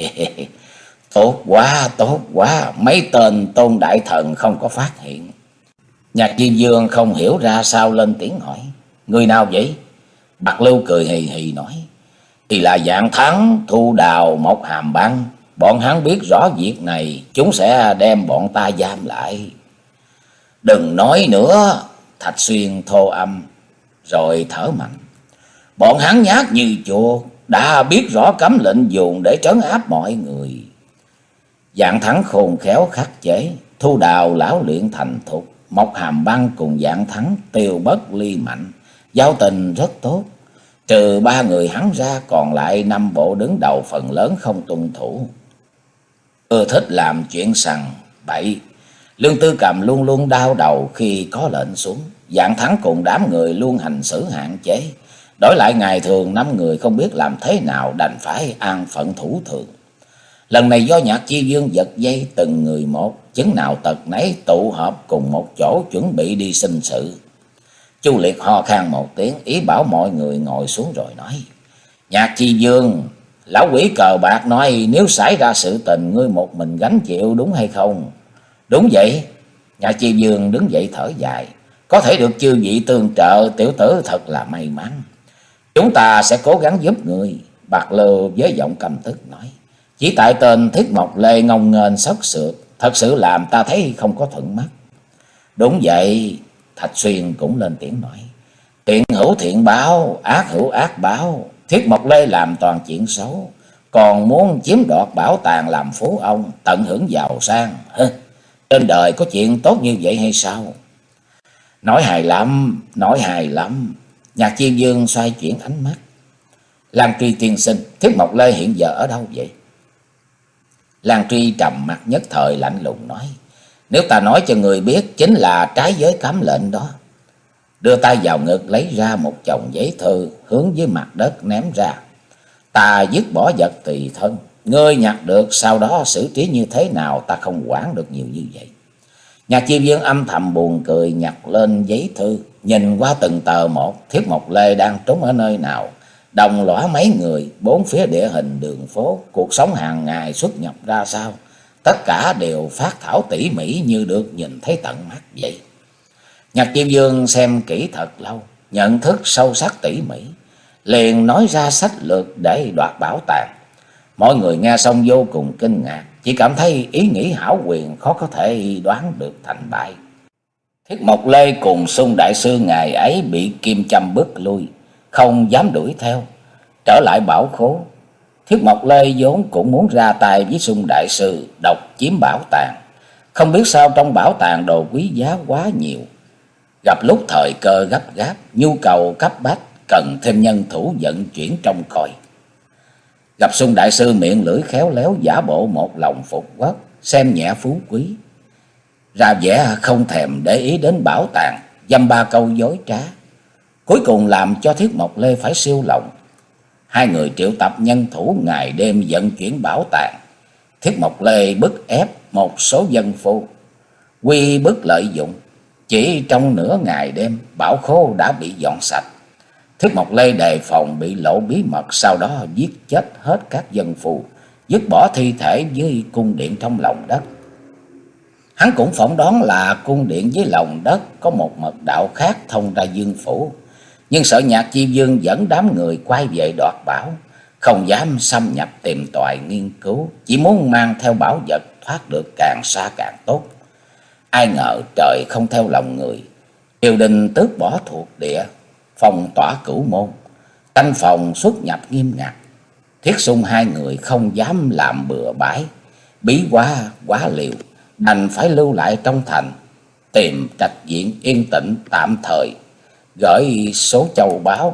Tốt quá, tốt quá, mấy tên Tôn đại thần không có phát hiện. Nhạc Diêm Dương không hiểu ra sao lên tiếng hỏi: Người nào vậy? Bạc Lưu cười hì hì nói: Thì là Vạn Thắng, Thu Đào, Mộc Hàm Băng. Bọn hắn biết rõ việc này, chúng sẽ đem bọn ta giam lại. Đừng nói nữa. Thạch Xuyên thô âm rồi thở mạnh: Bọn hắn nhát như chuột, đã biết rõ cấm lệnh dùng để trấn áp mọi người. Vạn Thắng khôn khéo khắc chế, Thu Đào lão luyện thành thục, Mộc Hàm Băng cùng Vạn Thắng tiêu bất ly mạnh, giao tình rất tốt. Trừ ba người hắn ra, còn lại năm bộ đứng đầu phần lớn không tuân thủ, ưa thích làm chuyện sằng bậy. Lương Tư Cầm luôn luôn đau đầu khi có lệnh xuống. Vạn Thắng cùng đám người luôn hành xử hạn chế, đổi lại ngày thường năm người không biết làm thế nào, đành phải an phận thủ thường. Lần này do Nhạc Chi Dương giật dây từng người một, chứng nào tật nấy tụ họp cùng một chỗ chuẩn bị đi sinh sự. Chu Liệt ho khan một tiếng, ý bảo mọi người ngồi xuống rồi nói: Nhạc Chi Dương, lão quỷ cờ bạc nói nếu xảy ra sự tình ngươi một mình gánh chịu, đúng hay không? Đúng vậy. Nhạc Chi Dương đứng dậy thở dài: Có thể được chư vị tương trợ, tiểu tử thật là may mắn. Chúng ta sẽ cố gắng giúp người. Bạc Lưu với giọng căm tức nói: Chỉ tại tên Thiết Mộc Lê ngông nghênh sất sượt, thật sự làm ta thấy không có thuận mắt. Đúng vậy. Thạch Xuyên cũng lên tiếng nói: Thiện hữu thiện báo, ác hữu ác báo. Thiết Mộc Lê làm toàn chuyện xấu, còn muốn chiếm đoạt bảo tàng làm phú ông, tận hưởng giàu sang. Hừ, trên đời có chuyện tốt như vậy hay sao? Nói hài lắm, nói hài lắm. Nhạc Chiêu Dương xoay chuyển ánh mắt: Lan Tri tiên sinh, Thiết Mộc Lê hiện giờ ở đâu vậy? Lan Tri trầm mặt nhất thời lạnh lùng nói: Nếu ta nói cho người biết, chính là trái với cấm lệnh đó. Đưa tay vào ngực lấy ra một chồng giấy thư, hướng dưới mặt đất ném ra: Ta dứt bỏ vật tùy thân, ngươi nhặt được sau đó xử trí như thế nào ta không quản được nhiều như vậy. Nhạc Chiêu Dương âm thầm buồn cười, nhặt lên giấy thư, nhìn qua từng tờ một. Thiết Mộc Lê đang trốn ở nơi nào, đồng lõa mấy người, bốn phía địa hình đường phố, cuộc sống hàng ngày xuất nhập ra sao, tất cả đều phát thảo tỉ mỉ như được nhìn thấy tận mắt vậy. Nhạc Chiêu Dương xem kỹ thật lâu, nhận thức sâu sắc tỉ mỉ, liền nói ra sách lược để đoạt bảo tàng. Mọi người nghe xong vô cùng kinh ngạc, chỉ cảm thấy ý nghĩ hão quyền khó có thể đoán được thành bại. Thiết Mộc Lê cùng Xung đại sư ngày ấy bị kim châm bức lui, không dám đuổi theo, trở lại bảo khố. Thiết Mộc Lê vốn cũng muốn ra tay với Xung đại sư độc chiếm bảo tàng, không biết sao trong bảo tàng đồ quý giá quá nhiều, gặp lúc thời cơ gấp gáp, nhu cầu cấp bách, cần thêm nhân thủ vận chuyển trông coi. Gặp Xung đại sư miệng lưỡi khéo léo, giả bộ một lòng phục quốc, xem nhẹ phú quý, ra vẻ không thèm để ý đến bảo tàng, dăm ba câu dối trá, cuối cùng làm cho Thiết Mộc Lê phải siêu lòng. Hai người triệu tập nhân thủ ngày đêm vận chuyển bảo tàng. Thiết Mộc Lê bức ép một số dân phu, quy bức lợi dụng. Chỉ trong nửa ngày đêm, bảo khố đã bị dọn sạch. Thiết Mộc Lê đề phòng bị lộ bí mật, sau đó giết chết hết các dân phu, dứt bỏ thi thể dưới cung điện trong lòng đất. Hắn cũng phỏng đoán là cung điện dưới lòng đất có một mật đạo khác thông ra dương phủ, nhưng sợ Nhạc Chi Dương dẫn đám người quay về đoạt bảo, không dám xâm nhập tìm tòi nghiên cứu, chỉ muốn mang theo bảo vật thoát được càng xa càng tốt. Ai ngờ trời không theo lòng người, triều đình tước bỏ thuộc địa, phong tỏa cửu môn, canh phòng xuất nhập nghiêm ngặt. Thiết Xung hai người không dám làm bừa bãi, bí quá quá liều, đành phải lưu lại trong thành, tìm trạch viện yên tĩnh tạm thời, gửi số châu báu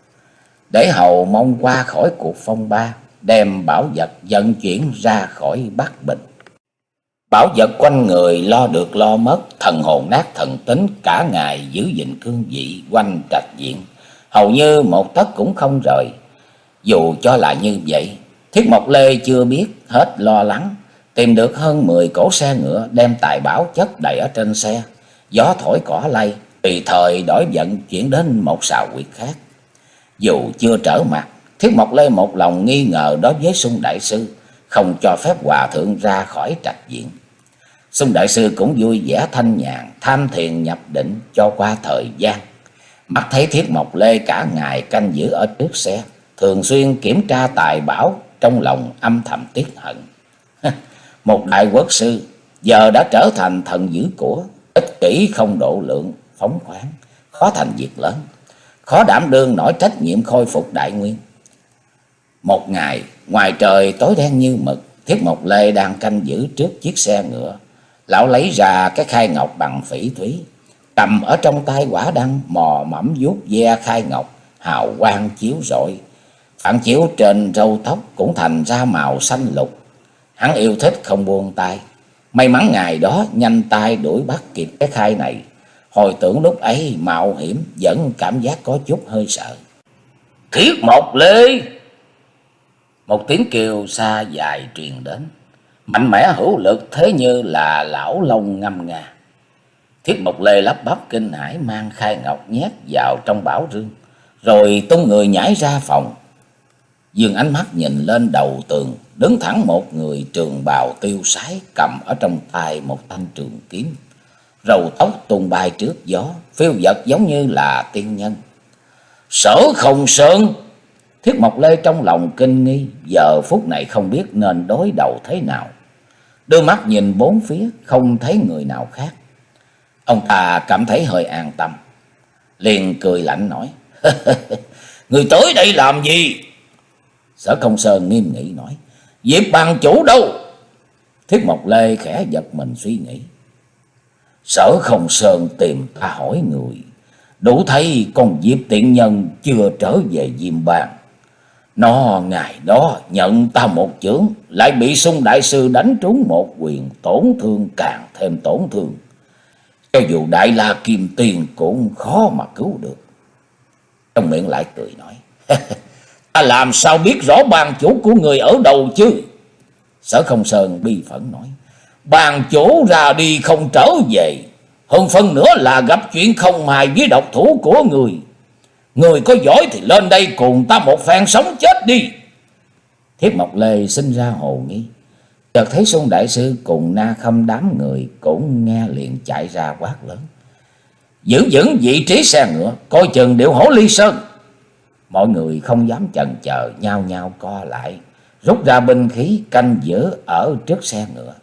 để hầu mong qua khỏi cuộc phong ba, đem bảo vật vận chuyển ra khỏi Bắc Bình. Bảo vật quanh người lo được lo mất, thần hồn nát thần tính, cả ngày giữ gìn cương vị quanh trạch viện, hầu như một tấc cũng không rời. Dù cho là như vậy, Thiết Mộc Lê chưa biết hết lo lắng, tìm được hơn mười cỗ xe ngựa, đem tài bảo chất đầy ở trên xe, gió thổi cỏ lay, tùy thời đổi vận chuyển đến một sào huyệt khác. Dù chưa trở mặt, Thiết Mộc Lê một lòng nghi ngờ đối với Sung đại sư, không cho phép hòa thượng ra khỏi trạch viện. Sung đại sư cũng vui vẻ thanh nhàn, tham thiền nhập định cho qua thời gian. Mắt thấy Thiết Mộc Lê cả ngày canh giữ ở trước xe, thường xuyên kiểm tra tài bảo, trong lòng âm thầm tiếc hận. Một đại quốc sư giờ đã trở thành thần giữ của, ích kỷ không độ lượng, phóng khoáng, khó thành việc lớn, khó đảm đương nổi trách nhiệm khôi phục đại nguyên. Một ngày, ngoài trời tối đen như mực, Thiết Mộc Lê đang canh giữ trước chiếc xe ngựa. Lão lấy ra cái khai ngọc bằng phỉ thúy, cầm ở trong tay quả đăng, mò mẫm vuốt ve khai ngọc, hào quang chiếu rọi, phản chiếu trên râu tóc cũng thành ra màu xanh lục. Hắn yêu thích không buông tay. May mắn ngày đó nhanh tay đuổi bắt kịp cái khai này. Hồi tưởng lúc ấy mạo hiểm, vẫn cảm giác có chút hơi sợ. Thiết Mộc Lê! Một tiếng kêu xa dài truyền đến, mạnh mẽ hữu lực, thế như là lão long ngâm nga. Thiết Mộc Lê lắp bắp kinh hãi, mang khai ngọc nhét vào trong bảo rương, rồi tung người nhảy ra phòng. Dương ánh mắt nhìn lên đầu tường, đứng thẳng một người trường bào tiêu sái, cầm ở trong tay một thanh trường kiếm, râu tóc tung bay trước gió, phiêu dật giống như là tiên nhân. Sở Không Sơn! Thiết Mộc Lê trong lòng kinh nghi, giờ phút này không biết nên đối đầu thế nào. Đưa mắt nhìn bốn phía, không thấy người nào khác. Ông ta cảm thấy hơi an tâm, liền cười lạnh nói: Người tới đây làm gì? Sở Không Sơn nghiêm nghị nói: Diệp Bang chủ đâu? Thiết Mộc Lê khẽ giật mình suy nghĩ. Sở Không Sơn tìm ta hỏi người, đủ thấy con Diệp tiện nhân chưa trở về Diêm Bang. Nó ngày đó nhận ta một chưởng, lại bị Sung đại sư đánh trúng một quyền, tổn thương càng thêm tổn thương. Cho dù Đại La Kim Tiền cũng khó mà cứu được. Trong miệng lại cười nói: Ta làm sao biết rõ bang chủ của người ở đâu chứ? Sở Không Sơn bi phẫn nói: Bang chủ ra đi không trở về, hơn phân nữa là gặp chuyện không may với độc thủ của người. Người có giỏi thì lên đây cùng ta một phen sống chết đi. Thiết Mộc Lê sinh ra hồ nghi, chợt thấy Sung đại sư cùng Na Khâm đám người cũng nghe, liền chạy ra quát lớn: Giữ vững vị trí xe ngựa, coi chừng điệu hổ Ly Sơn. Mọi người không dám chần chờ, nhao nhao co lại, rút ra binh khí canh giữ ở trước xe ngựa.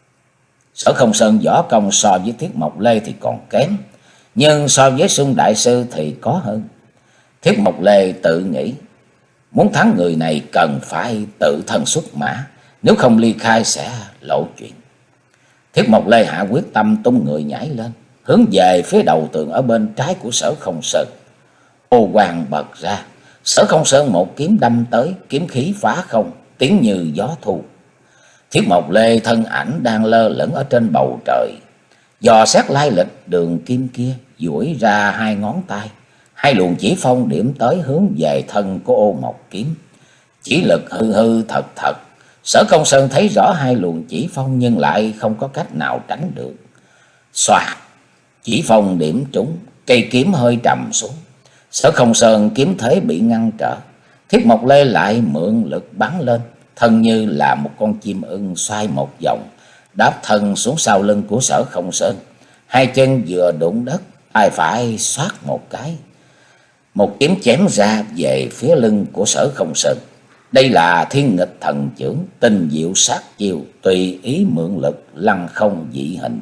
Sở Không Sơn võ công so với Thiết Mộc Lê thì còn kém, nhưng so với Sung đại sư thì có hơn. Thiết Mộc Lê tự nghĩ, muốn thắng người này cần phải tự thân xuất mã, nếu không ly khai sẽ lộ chuyện. Thiết Mộc Lê hạ quyết tâm tung người nhảy lên, hướng về phía đầu tường ở bên trái của Sở Không Sơn. Ô quang bật ra, Sở Không Sơn một kiếm đâm tới, kiếm khí phá không, tiếng như gió thu. Thiết Mộc Lê thân ảnh đang lơ lửng ở trên bầu trời, dò xét lai lịch đường kim kia, duỗi ra hai ngón tay, hai luồng chỉ phong điểm tới hướng về thân của ô mộc kiếm. Chỉ lực hư hư thật thật. Sở Không Sơn thấy rõ hai luồng chỉ phong nhưng lại không có cách nào tránh được. Xoạt, chỉ phong điểm trúng, cây kiếm hơi trầm xuống. Sở Không Sơn kiếm thế bị ngăn trở. Thiết Mộc Lê lại mượn lực bắn lên, thân như là một con chim ưng xoay một vòng, đáp thân xuống sau lưng của Sở Không Sơn. Hai chân vừa đụng đất, tay phải xoát một cái, một kiếm chém ra về phía lưng của Sở Không Sơn. Đây là Thiên Nghịch Thần Chưởng, tinh diệu sát chiêu, tùy ý mượn lực, lăng không dị hình.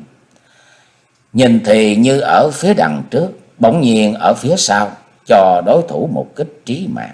Nhìn thì như ở phía đằng trước, bỗng nhiên ở phía sau, cho đối thủ một kích trí mạng.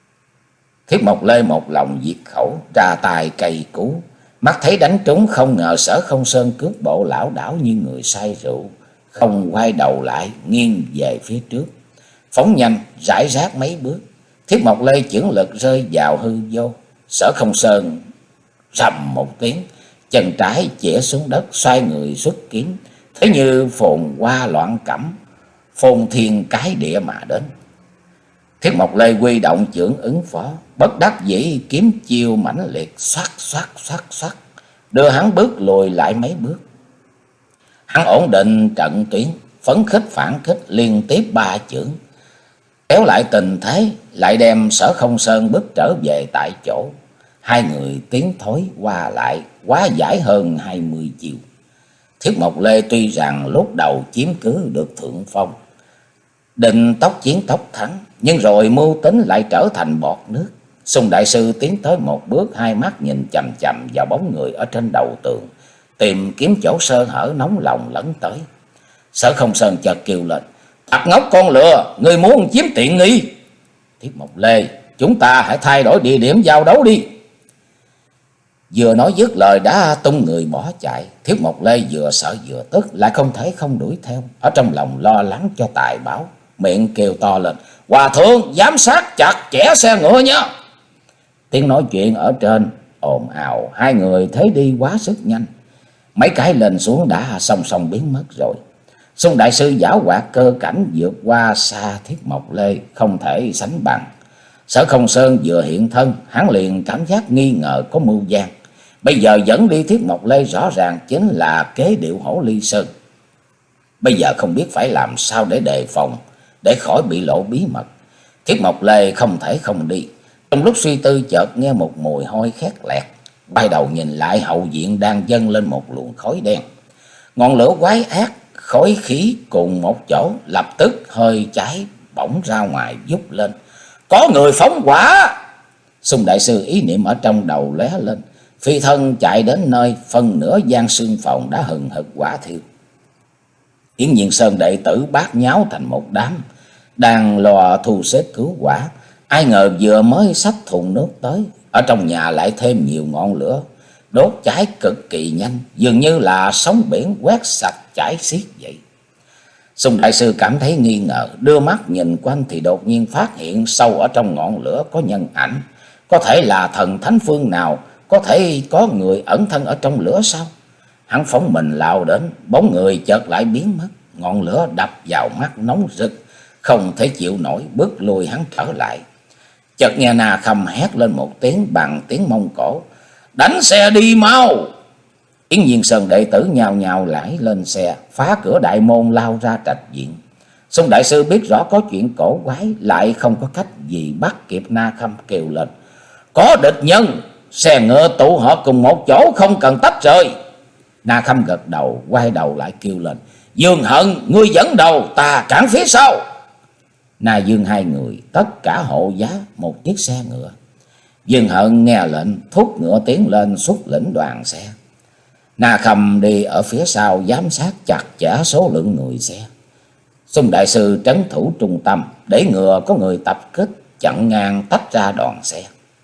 Thiết Mộc Lê một lòng diệt khẩu, ra tài cày cú, mắt thấy đánh trúng, không ngờ Sở Không Sơn cước bộ lảo đảo như người say rượu, không quay đầu lại, nghiêng về phía trước, phóng nhanh rải rác mấy bước. Thiết Mộc Lê chưởng lực rơi vào hư vô. Sở Không Sơn rầm một tiếng, chân trái chĩa xuống đất, xoay người xuất kiếm, thế như phồn hoa loạn cẩm, phồn thiên cái địa mà đến. Thiết Mộc Lê huy động chưởng ứng phó, bất đắc dĩ kiếm chiêu mãnh liệt, xoát xoát xoát xoát, đưa hắn bước lùi lại mấy bước. Hắn ổn định trận tuyến, phấn khích phản kích liên tiếp ba chưởng, kéo lại tình thế, lại đem Sở Không Sơn bước trở về tại chỗ. Hai người tiến thối qua lại, quá giải hơn hai mươi chiều. Thiết Mộc Lê tuy rằng lúc đầu chiếm cứ được thượng phong, định tốc chiến tốc thắng, nhưng rồi mưu tính lại trở thành bọt nước. Sung đại sư tiến tới một bước, hai mắt nhìn chằm chằm vào bóng người ở trên đầu tường, tìm kiếm chỗ sơ hở, nóng lòng lấn tới. Sở Không Sơn chợt kêu lên: "Tặc ngốc con lừa, ngươi muốn chiếm tiện nghi?" "Thiết Mộc Lê, chúng ta hãy thay đổi địa điểm giao đấu đi." Vừa nói dứt lời đã tung người bỏ chạy. Thiết Mộc Lê vừa sợ vừa tức, lại không thể không đuổi theo, ở trong lòng lo lắng cho tài bảo, miệng kêu to lên: "Hòa thượng, giám sát chặt chẽ xe ngựa nhé!" Tiếng nói chuyện ở trên ồn ào, hai người thấy đi quá sức nhanh, mấy cái lên xuống đã song song biến mất rồi. Sung đại sư giảo hoạt cơ cảnh vượt qua xa Thiết Mộc Lê, không thể sánh bằng. Sở Không Sơn vừa hiện thân, hắn liền cảm giác nghi ngờ có mưu gian. Bây giờ dẫn đi Thiết Mộc Lê rõ ràng chính là kế điệu Hổ Ly Sơn. Bây giờ không biết phải làm sao để đề phòng, để khỏi bị lộ bí mật. Thiết Mộc Lê không thể không đi. Trong lúc suy tư chợt nghe một mùi hôi khét lẹt, bay đầu nhìn lại, hậu viện đang dâng lên một luồng khói đen. Ngọn lửa quái ác, khói khí cùng một chỗ, lập tức hơi cháy bỗng ra ngoài vút lên. "Có người phóng hỏa!" Sung đại sư ý niệm ở trong đầu lóe lên, phi thân chạy đến nơi phân nửa gian xương phòng đã hừng hực hỏa thiêu. Yến Nhiên Sơn đệ tử bát nháo thành một đám, đang lo thu xếp cứu hỏa. Ai ngờ vừa mới xách thùng nước tới, ở trong nhà lại thêm nhiều ngọn lửa, đốt cháy cực kỳ nhanh, dường như là sóng biển quét sạch chảy xiết vậy. Sung đại sư cảm thấy nghi ngờ, đưa mắt nhìn quanh thì đột nhiên phát hiện sâu ở trong ngọn lửa có nhân ảnh. Có thể là thần thánh phương nào, có thể có người ẩn thân ở trong lửa sao? Hắn phóng mình lao đến, bóng người chợt lại biến mất. Ngọn lửa đập vào mắt nóng rực, không thể chịu nổi, bước lùi hắn trở lại. Chợt nghe Na Khâm hét lên một tiếng bằng tiếng Mông Cổ: "Đánh xe đi mau!" Yến Nhiên Sơn đệ tử nhào nhào lãi lên xe, phá cửa đại môn lao ra trạch viện. Sung đại sư biết rõ có chuyện cổ quái, lại không có cách gì bắt kịp Na Khâm, kêu lên: "Có địch nhân, xe ngựa tụ họp cùng một chỗ, không cần tách rời." Na Khâm gật đầu, quay đầu lại kêu lên: "Dương Hận, ngươi dẫn đầu, ta cản phía sau." Na Dương hai người tất cả hộ giá một chiếc xe ngựa. Dương Hận nghe lệnh thúc ngựa tiến lên xuất lĩnh đoàn xe. Na Khâm đi ở phía sau giám sát chặt chẽ số lượng người xe. Sung đại sư trấn thủ trung tâm, để ngừa có người tập kích chặn ngang tách ra đoàn xe.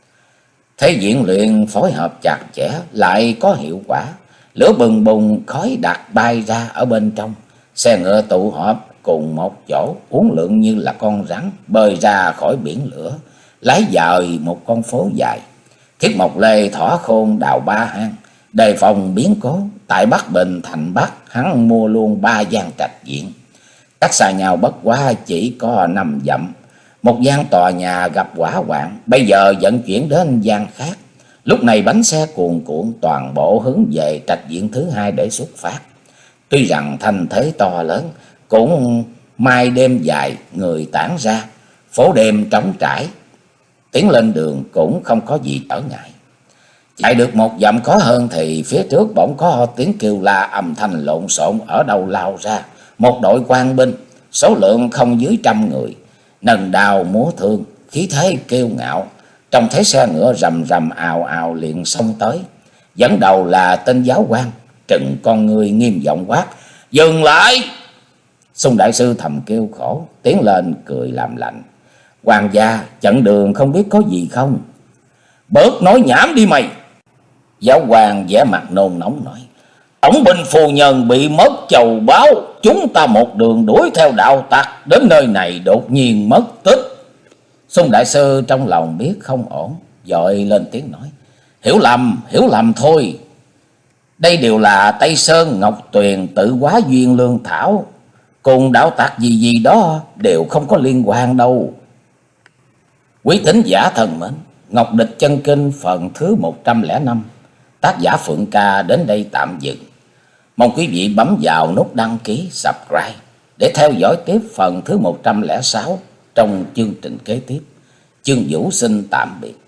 Thế diễn luyện phối hợp chặt chẽ lại có hiệu quả. Lửa bừng bùng, khói đặc bay ra ở bên trong. Xe ngựa tụ họp cùng một chỗ, uốn lượn như là con rắn bơi ra khỏi biển lửa, lái dời một con phố dài. Thiết Mộc Lê thỏ khôn đào ba hang, đề phòng biến cố. Tại Bắc Bình thành Bắc, hắn mua luôn ba gian trạch viện, cách xa nhau bất quá chỉ có năm dặm. Một gian tòa nhà gặp hỏa hoạn, bây giờ vận chuyển đến gian khác. Lúc này bánh xe cuồn cuộn toàn bộ hướng về trạch viện thứ hai để xuất phát. Tuy rằng thành thế to lớn, cũng mai đêm dài, người tản ra, phố đêm trống trải, tiến lên đường cũng không có gì trở ngại. Chạy được một dặm có hơn thì phía trước bỗng có tiếng kêu la âm thanh lộn xộn ở đâu lao ra. Một đội quan binh, số lượng không dưới trăm người, nâng đao múa thương, khí thế kiêu ngạo. Trong thấy xe ngựa rầm rầm ào ào liền xông tới. Dẫn đầu là tên giáo quan, trừng con người nghiêm giọng quát: "Dừng lại!" Sung đại sư thầm kêu khổ, tiến lên cười làm lạnh: "Hoàng gia, chặn đường không biết có gì không?" "Bớt nói nhảm đi mày!" Giáo hoàng vẻ mặt nôn nóng nói: "Tổng binh phu nhân bị mất chầu báo, chúng ta một đường đuổi theo đạo tặc, đến nơi này đột nhiên mất tích." Sung đại sư trong lòng biết không ổn, vội lên tiếng nói: "Hiểu lầm, hiểu lầm thôi." Đây đều là Tây Sơn Ngọc Tuyền tự hóa duyên lương thảo, cùng đạo tặc gì gì đó đều không có liên quan đâu. Quý thính giả thân mến, Ngọc Địch Chân Kinh phần thứ một trăm lẻ năm, tác giả Phượng Ca đến đây tạm dừng. Mong quý vị bấm vào nút đăng ký, subscribe để theo dõi tiếp phần thứ một trăm lẻ sáu trong chương trình kế tiếp. Chương Vũ xin tạm biệt.